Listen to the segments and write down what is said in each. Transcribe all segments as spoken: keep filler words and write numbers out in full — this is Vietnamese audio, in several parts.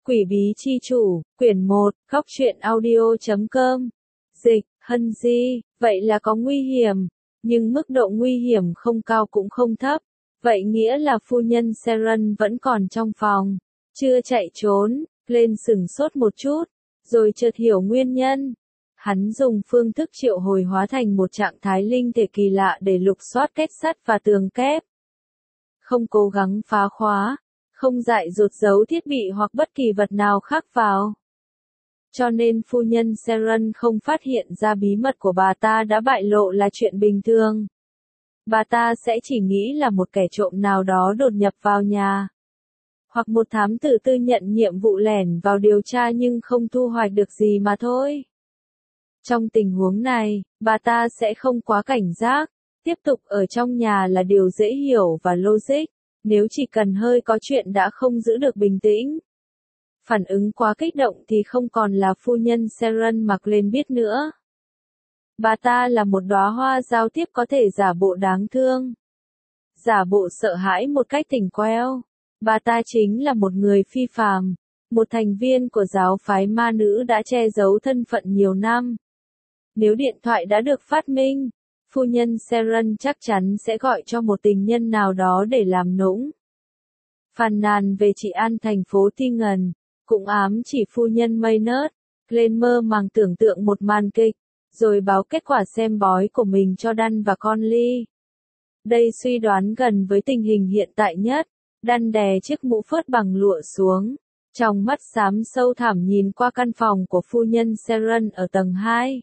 Quỷ bí chi chủ, quyển một, góc truyện audio chấm com. Dịch, Hân Di, vậy là có nguy hiểm, nhưng mức độ nguy hiểm không cao cũng không thấp. Vậy nghĩa là phu nhân Seren vẫn còn trong phòng, chưa chạy trốn. Lên sửng sốt một chút, rồi chợt hiểu nguyên nhân. Hắn dùng phương thức triệu hồi hóa thành một trạng thái linh thể kỳ lạ để lục soát kết sắt và tường kép. Không cố gắng phá khóa, không dại dột giấu thiết bị hoặc bất kỳ vật nào khác vào. Cho nên phu nhân Seren không phát hiện ra bí mật của bà ta đã bại lộ là chuyện bình thường. Bà ta sẽ chỉ nghĩ là một kẻ trộm nào đó đột nhập vào nhà. Hoặc một thám tử tư nhận nhiệm vụ lẻn vào điều tra nhưng không thu hoạch được gì mà thôi. Trong tình huống này, bà ta sẽ không quá cảnh giác, tiếp tục ở trong nhà là điều dễ hiểu và logic, nếu chỉ cần hơi có chuyện đã không giữ được bình tĩnh. Phản ứng quá kích động thì không còn là phu nhân Seren mặc lên biết nữa. Bà ta là một đóa hoa giao tiếp có thể giả bộ đáng thương, giả bộ sợ hãi một cách tỉnh queo. Bà ta chính là một người phi phàm, một thành viên của giáo phái ma nữ đã che giấu thân phận nhiều năm. Nếu điện thoại đã được phát minh, phu nhân Seren chắc chắn sẽ gọi cho một tình nhân nào đó để làm nũng. Phàn nàn về chị An thành phố Tingen, cũng ám chỉ phu nhân Maynard, lên mơ màng tưởng tượng một màn kịch, rồi báo kết quả xem bói của mình cho Dan và Conley. Đây suy đoán gần với tình hình hiện tại nhất. Dan đè chiếc mũ phớt bằng lụa xuống, trong mắt xám sâu thẳm nhìn qua căn phòng của phu nhân Seren ở tầng hai.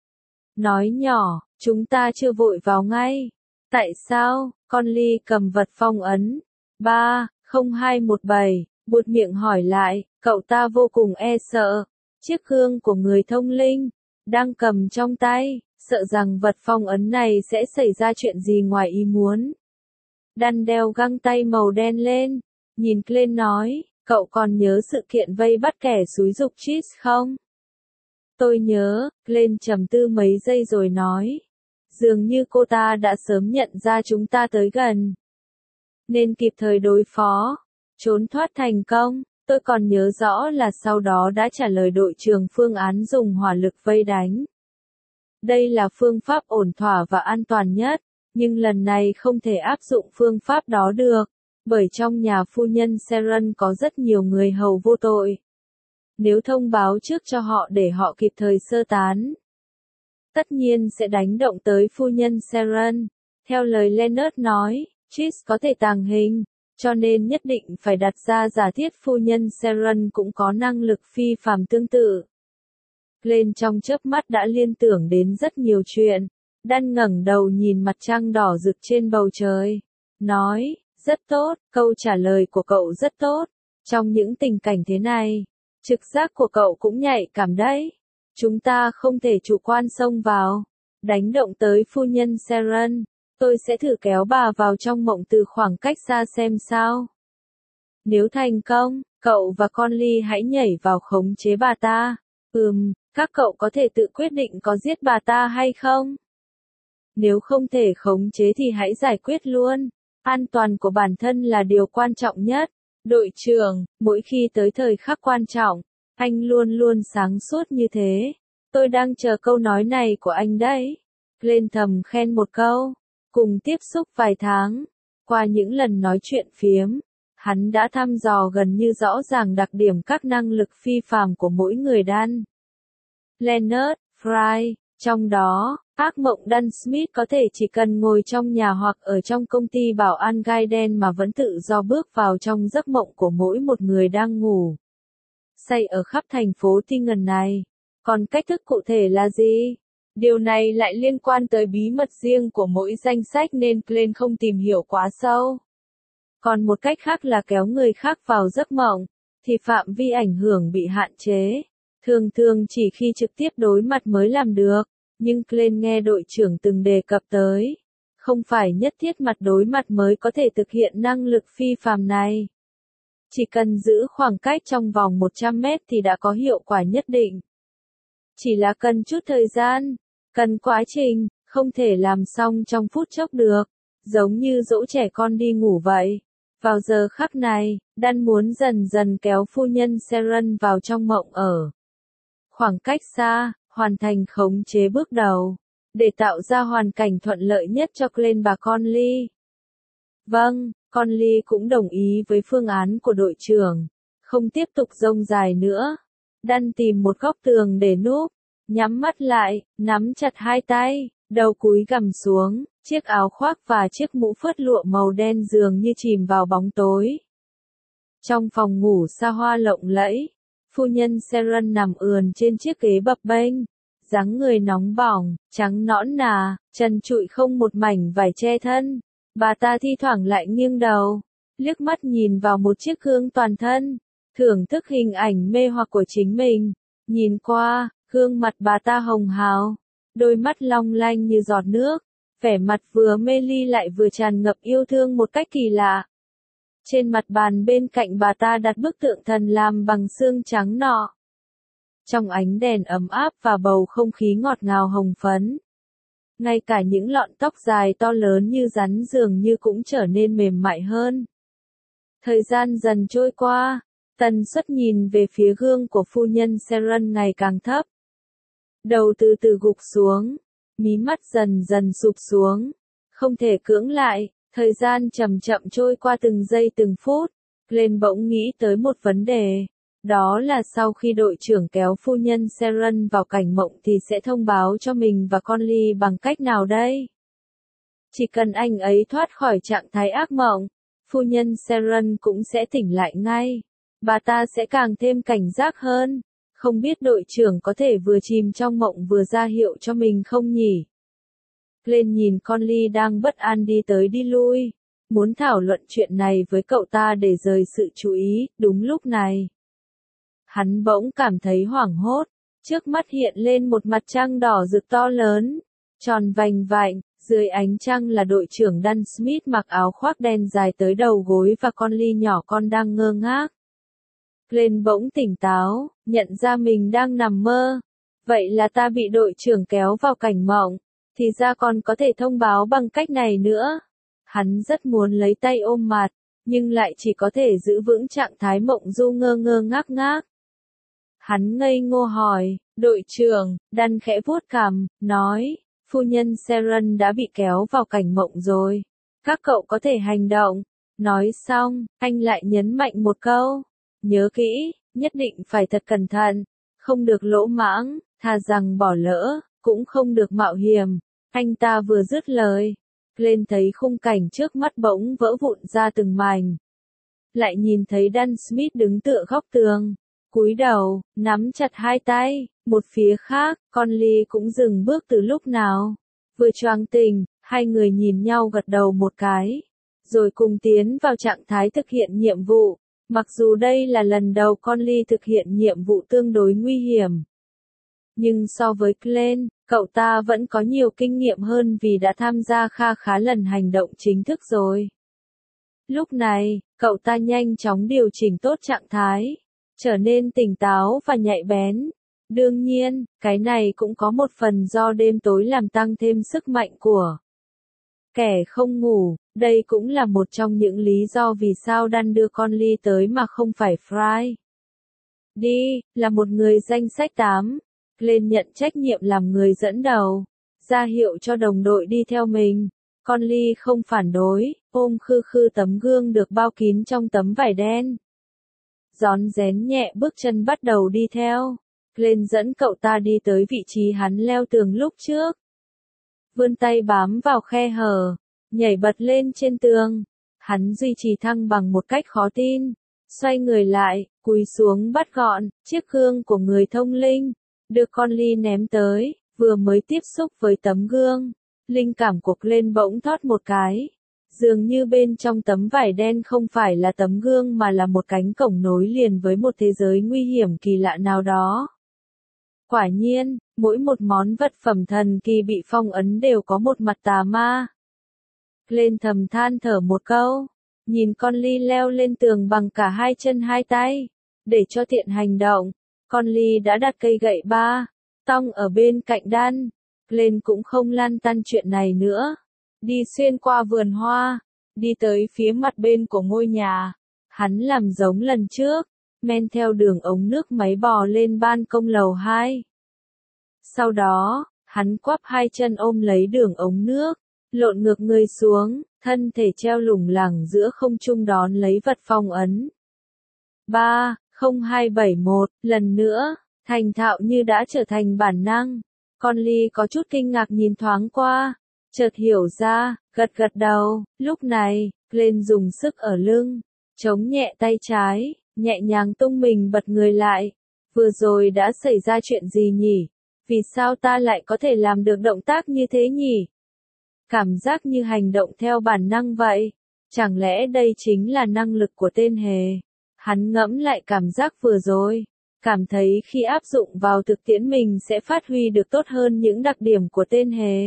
Nói nhỏ, chúng ta chưa vội vào ngay. Tại sao? Conley cầm vật phong ấn. ba không hai một bảy, buột miệng hỏi lại, cậu ta vô cùng e sợ. Chiếc gương của người thông linh, đang cầm trong tay, sợ rằng vật phong ấn này sẽ xảy ra chuyện gì ngoài ý muốn. Dan đeo găng tay màu đen lên, nhìn Glenn nói, cậu còn nhớ sự kiện vây bắt kẻ xúi giục Chris không? Tôi nhớ, Glenn trầm tư mấy giây rồi nói. Dường như cô ta đã sớm nhận ra chúng ta tới gần, nên kịp thời đối phó, trốn thoát thành công. Tôi còn nhớ rõ là sau đó đã trả lời đội trưởng phương án dùng hỏa lực vây đánh. Đây là phương pháp ổn thỏa và an toàn nhất. Nhưng lần này không thể áp dụng phương pháp đó được, bởi trong nhà phu nhân Seren có rất nhiều người hầu vô tội. Nếu thông báo trước cho họ để họ kịp thời sơ tán, tất nhiên sẽ đánh động tới phu nhân Seren. Theo lời Leonard nói, Chris có thể tàng hình, cho nên nhất định phải đặt ra giả thiết phu nhân Seren cũng có năng lực phi phàm tương tự. Lên trong chớp mắt đã liên tưởng đến rất nhiều chuyện. Dan ngẩng đầu nhìn mặt trăng đỏ rực trên bầu trời, nói, rất tốt, câu trả lời của cậu rất tốt. Trong những tình cảnh thế này, trực giác của cậu cũng nhạy cảm đấy. Chúng ta không thể chủ quan xông vào, đánh động tới phu nhân Seren. Tôi sẽ thử kéo bà vào trong mộng từ khoảng cách xa xem sao. Nếu thành công, cậu và Conley hãy nhảy vào khống chế bà ta. Ừm, các cậu có thể tự quyết định có giết bà ta hay không? Nếu không thể khống chế thì hãy giải quyết luôn. An toàn của bản thân là điều quan trọng nhất. Đội trưởng, mỗi khi tới thời khắc quan trọng, anh luôn luôn sáng suốt như thế. Tôi đang chờ câu nói này của anh đấy. Lên thầm khen một câu. Cùng tiếp xúc vài tháng, qua những lần nói chuyện phiếm, hắn đã thăm dò gần như rõ ràng đặc điểm các năng lực phi phàm của mỗi người Dan. Leonard, Fry, trong đó, ác mộng Dan Smith có thể chỉ cần ngồi trong nhà hoặc ở trong công ty bảo an gai đen mà vẫn tự do bước vào trong giấc mộng của mỗi một người đang ngủ say ở khắp thành phố Tingen này. Còn cách thức cụ thể là gì? Điều này lại liên quan tới bí mật riêng của mỗi danh sách nên Glenn không tìm hiểu quá sâu. Còn một cách khác là kéo người khác vào giấc mộng, thì phạm vi ảnh hưởng bị hạn chế. Thường thường chỉ khi trực tiếp đối mặt mới làm được. Nhưng Glenn nghe đội trưởng từng đề cập tới, không phải nhất thiết mặt đối mặt mới có thể thực hiện năng lực phi phàm này. Chỉ cần giữ khoảng cách trong vòng một trăm mét thì đã có hiệu quả nhất định. Chỉ là cần chút thời gian, cần quá trình, không thể làm xong trong phút chốc được, giống như dỗ trẻ con đi ngủ vậy. Vào giờ khắc này, Dan muốn dần dần kéo phu nhân Sharon vào trong mộng ở khoảng cách xa, hoàn thành khống chế bước đầu, để tạo ra hoàn cảnh thuận lợi nhất cho Glenn và Conley. Vâng, Conley cũng đồng ý với phương án của đội trưởng, không tiếp tục rông dài nữa. Dan tìm một góc tường để núp, nhắm mắt lại, nắm chặt hai tay, đầu cúi gằm xuống, chiếc áo khoác và chiếc mũ phớt lụa màu đen dường như chìm vào bóng tối. Trong phòng ngủ xa hoa lộng lẫy, phu nhân Sharon nằm ườn trên chiếc ghế bập bênh, dáng người nóng bỏng, trắng nõn nà, trần trụi không một mảnh vải che thân. Bà ta thi thoảng lại nghiêng đầu, liếc mắt nhìn vào một chiếc gương toàn thân, thưởng thức hình ảnh mê hoặc của chính mình. Nhìn qua, gương mặt bà ta hồng hào, đôi mắt long lanh như giọt nước, vẻ mặt vừa mê ly lại vừa tràn ngập yêu thương một cách kỳ lạ. Trên mặt bàn bên cạnh bà ta đặt bức tượng thần làm bằng xương trắng nọ. Trong ánh đèn ấm áp và bầu không khí ngọt ngào hồng phấn, ngay cả những lọn tóc dài to lớn như rắn dường như cũng trở nên mềm mại hơn. Thời gian dần trôi qua, tần suất nhìn về phía gương của phu nhân Sharon ngày càng thấp. Đầu từ từ gục xuống, mí mắt dần dần sụp xuống, không thể cưỡng lại, thời gian chậm chậm trôi qua từng giây từng phút. Glenn bỗng nghĩ tới một vấn đề, đó là sau khi đội trưởng kéo phu nhân Sharon vào cảnh mộng thì sẽ thông báo cho mình và Conley bằng cách nào đây? Chỉ cần anh ấy thoát khỏi trạng thái ác mộng, phu nhân Sharon cũng sẽ tỉnh lại ngay. Bà ta sẽ càng thêm cảnh giác hơn. Không biết đội trưởng có thể vừa chìm trong mộng vừa ra hiệu cho mình không nhỉ? Glenn nhìn Conley đang bất an đi tới đi lui, muốn thảo luận chuyện này với cậu ta để rời sự chú ý. Đúng lúc này, hắn bỗng cảm thấy hoảng hốt, trước mắt hiện lên một mặt trăng đỏ rực to lớn, tròn vành vạnh, dưới ánh trăng là đội trưởng Dan Smith mặc áo khoác đen dài tới đầu gối và Conley nhỏ con đang ngơ ngác. Glenn bỗng tỉnh táo, nhận ra mình đang nằm mơ. Vậy là ta bị đội trưởng kéo vào cảnh mộng, thì ra còn có thể thông báo bằng cách này nữa. Hắn rất muốn lấy tay ôm mặt, nhưng lại chỉ có thể giữ vững trạng thái mộng du ngơ ngơ ngác ngác. Hắn ngây ngô hỏi, đội trưởng, Dan khẽ vuốt cằm, nói, phu nhân Sharon đã bị kéo vào cảnh mộng rồi. Các cậu có thể hành động. Nói xong, anh lại nhấn mạnh một câu. Nhớ kỹ, nhất định phải thật cẩn thận, không được lỗ mãng, thà rằng bỏ lỡ, cũng không được mạo hiểm. Anh ta vừa dứt lời, Glenn thấy khung cảnh trước mắt bỗng vỡ vụn ra từng mảnh. Lại nhìn thấy Dan Smith đứng tựa góc tường, cúi đầu, nắm chặt hai tay. Một phía khác, Conley cũng dừng bước từ lúc nào. Vừa choàng tỉnh, hai người nhìn nhau gật đầu một cái, rồi cùng tiến vào trạng thái thực hiện nhiệm vụ. Mặc dù đây là lần đầu Conley thực hiện nhiệm vụ tương đối nguy hiểm, nhưng so với Glenn, cậu ta vẫn có nhiều kinh nghiệm hơn vì đã tham gia kha khá lần hành động chính thức rồi. Lúc này, cậu ta nhanh chóng điều chỉnh tốt trạng thái, trở nên tỉnh táo và nhạy bén. Đương nhiên, cái này cũng có một phần do đêm tối làm tăng thêm sức mạnh của kẻ không ngủ. Đây cũng là một trong những lý do vì sao Dan đưa Conley tới mà không phải Fry. Đi, là một người danh sách tám. Glenn nhận trách nhiệm làm người dẫn đầu, ra hiệu cho đồng đội đi theo mình. Conley không phản đối, ôm khư khư tấm gương được bao kín trong tấm vải đen. Rón rén nhẹ bước chân bắt đầu đi theo. Glenn dẫn cậu ta đi tới vị trí hắn leo tường lúc trước. Vươn tay bám vào khe hở, nhảy bật lên trên tường. Hắn duy trì thăng bằng một cách khó tin. Xoay người lại, cúi xuống bắt gọn chiếc gương của người thông linh, được Conley ném tới. Vừa mới tiếp xúc với tấm gương, linh cảm của Glenn bỗng thoát một cái. Dường như bên trong tấm vải đen không phải là tấm gương mà là một cánh cổng nối liền với một thế giới nguy hiểm kỳ lạ nào đó. Quả nhiên, mỗi một món vật phẩm thần kỳ bị phong ấn đều có một mặt tà ma. Glenn thầm than thở một câu, nhìn Conley leo lên tường bằng cả hai chân hai tay. Để cho tiện hành động, Conley đã đặt cây gậy ba tong ở bên cạnh Dan. Glenn cũng không lăn tăn chuyện này nữa. Đi xuyên qua vườn hoa, đi tới phía mặt bên của ngôi nhà. Hắn làm giống lần trước, men theo đường ống nước máy bò lên ban công lầu hai. Sau đó, hắn quắp hai chân ôm lấy đường ống nước, lộn ngược người xuống, thân thể treo lủng lẳng giữa không trung đón lấy vật phong ấn. ba, không hai bảy một, lần nữa, thành thạo như đã trở thành bản năng. Conley có chút kinh ngạc nhìn thoáng qua, chợt hiểu ra, gật gật đầu. Lúc này, Glenn dùng sức ở lưng, chống nhẹ tay trái, nhẹ nhàng tung mình bật người lại. Vừa rồi đã xảy ra chuyện gì nhỉ? Vì sao ta lại có thể làm được động tác như thế nhỉ? Cảm giác như hành động theo bản năng vậy. Chẳng lẽ đây chính là năng lực của tên hề? Hắn ngẫm lại cảm giác vừa rồi, cảm thấy khi áp dụng vào thực tiễn mình sẽ phát huy được tốt hơn những đặc điểm của tên hề.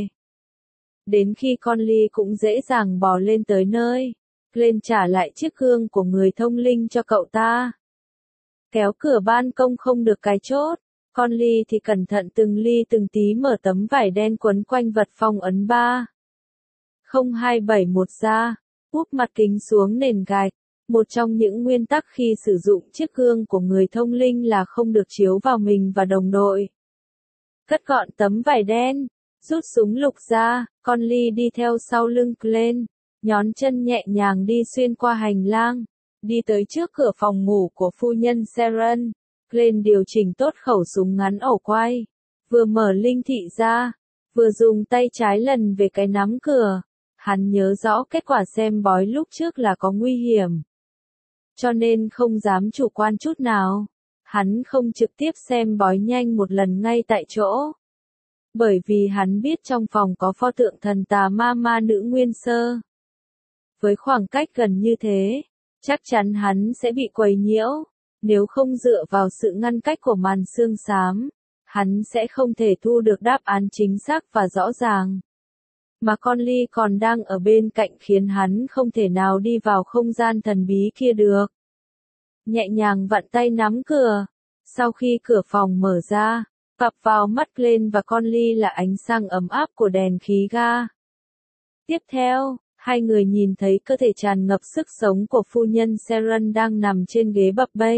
Đến khi Conley cũng dễ dàng bò lên tới nơi, Glenn trả lại chiếc gương của người thông linh cho cậu ta. Kéo cửa ban công không được cái chốt, Conley thì cẩn thận từng ly từng tí mở tấm vải đen quấn quanh vật phong ấn ba. không hai bảy một ra, úp mặt kính xuống nền gạch. Một trong những nguyên tắc khi sử dụng chiếc gương của người thông linh là không được chiếu vào mình và đồng đội. Cất gọn tấm vải đen, rút súng lục ra, Conley đi theo sau lưng Glenn, nhón chân nhẹ nhàng đi xuyên qua hành lang, đi tới trước cửa phòng ngủ của phu nhân Sharon. Glenn điều chỉnh tốt khẩu súng ngắn ổ quay, vừa mở linh thị ra, vừa dùng tay trái lần về cái nắm cửa. Hắn nhớ rõ kết quả xem bói lúc trước là có nguy hiểm, cho nên không dám chủ quan chút nào. Hắn không trực tiếp xem bói nhanh một lần ngay tại chỗ, bởi vì hắn biết trong phòng có pho tượng thần tà ma ma nữ Nguyên Sơ. Với khoảng cách gần như thế, chắc chắn hắn sẽ bị quấy nhiễu. Nếu không dựa vào sự ngăn cách của màn sương xám, hắn sẽ không thể thu được đáp án chính xác và rõ ràng. Mà Conley còn đang ở bên cạnh khiến hắn không thể nào đi vào không gian thần bí kia được. Nhẹ nhàng vặn tay nắm cửa. Sau khi cửa phòng mở ra, vập vào mắt Glenn và Conley là ánh sáng ấm áp của đèn khí ga. Tiếp theo, hai người nhìn thấy cơ thể tràn ngập sức sống của phu nhân Sharon đang nằm trên ghế bập bênh.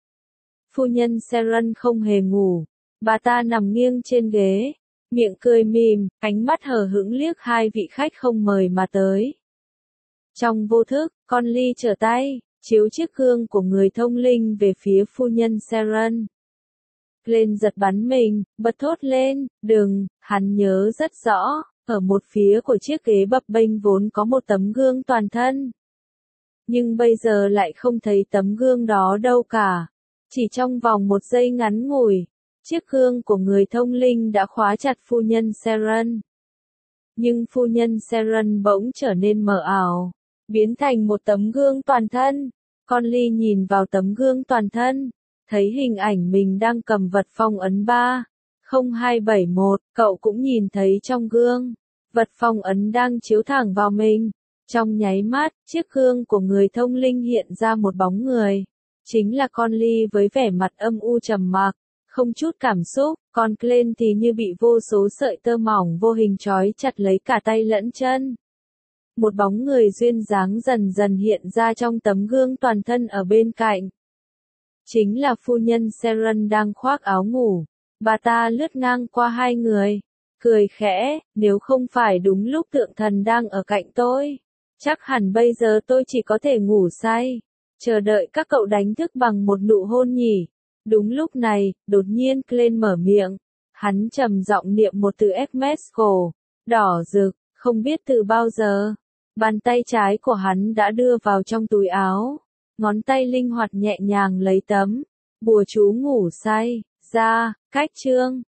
Phu nhân Sharon không hề ngủ, bà ta nằm nghiêng trên ghế, miệng cười mỉm, ánh mắt hờ hững liếc hai vị khách không mời mà tới. Trong vô thức, Conley trở tay, chiếu chiếc gương của người thông linh về phía phu nhân Sharon. Glenn giật bắn mình, bật thốt lên, đừng, hắn nhớ rất rõ, ở một phía của chiếc ghế bập bênh vốn có một tấm gương toàn thân. Nhưng bây giờ lại không thấy tấm gương đó đâu cả. Chỉ trong vòng một giây ngắn ngủi, chiếc gương của người thông linh đã khóa chặt phu nhân Sharon. Nhưng phu nhân Sharon bỗng trở nên mờ ảo, biến thành một tấm gương toàn thân. Conley nhìn vào tấm gương toàn thân, thấy hình ảnh mình đang cầm vật phong ấn ba. không hai bảy một, cậu cũng nhìn thấy trong gương, vật phong ấn đang chiếu thẳng vào mình. Trong nháy mắt, chiếc gương của người thông linh hiện ra một bóng người. Chính là Conley với vẻ mặt âm u trầm mặc, không chút cảm xúc, còn Glenn thì như bị vô số sợi tơ mỏng vô hình trói chặt lấy cả tay lẫn chân. Một bóng người duyên dáng dần dần hiện ra trong tấm gương toàn thân ở bên cạnh. Chính là phu nhân Sharon đang khoác áo ngủ. Bà ta lướt ngang qua hai người, cười khẽ, nếu không phải đúng lúc tượng thần đang ở cạnh tôi, chắc hẳn bây giờ tôi chỉ có thể ngủ say, chờ đợi các cậu đánh thức bằng một nụ hôn nhỉ. Đúng lúc này, đột nhiên Glenn mở miệng, hắn trầm giọng niệm một từ Esmesco, đỏ rực, không biết từ bao giờ. Bàn tay trái của hắn đã đưa vào trong túi áo, ngón tay linh hoạt nhẹ nhàng lấy tấm bùa chú ngủ say ra. Cách chương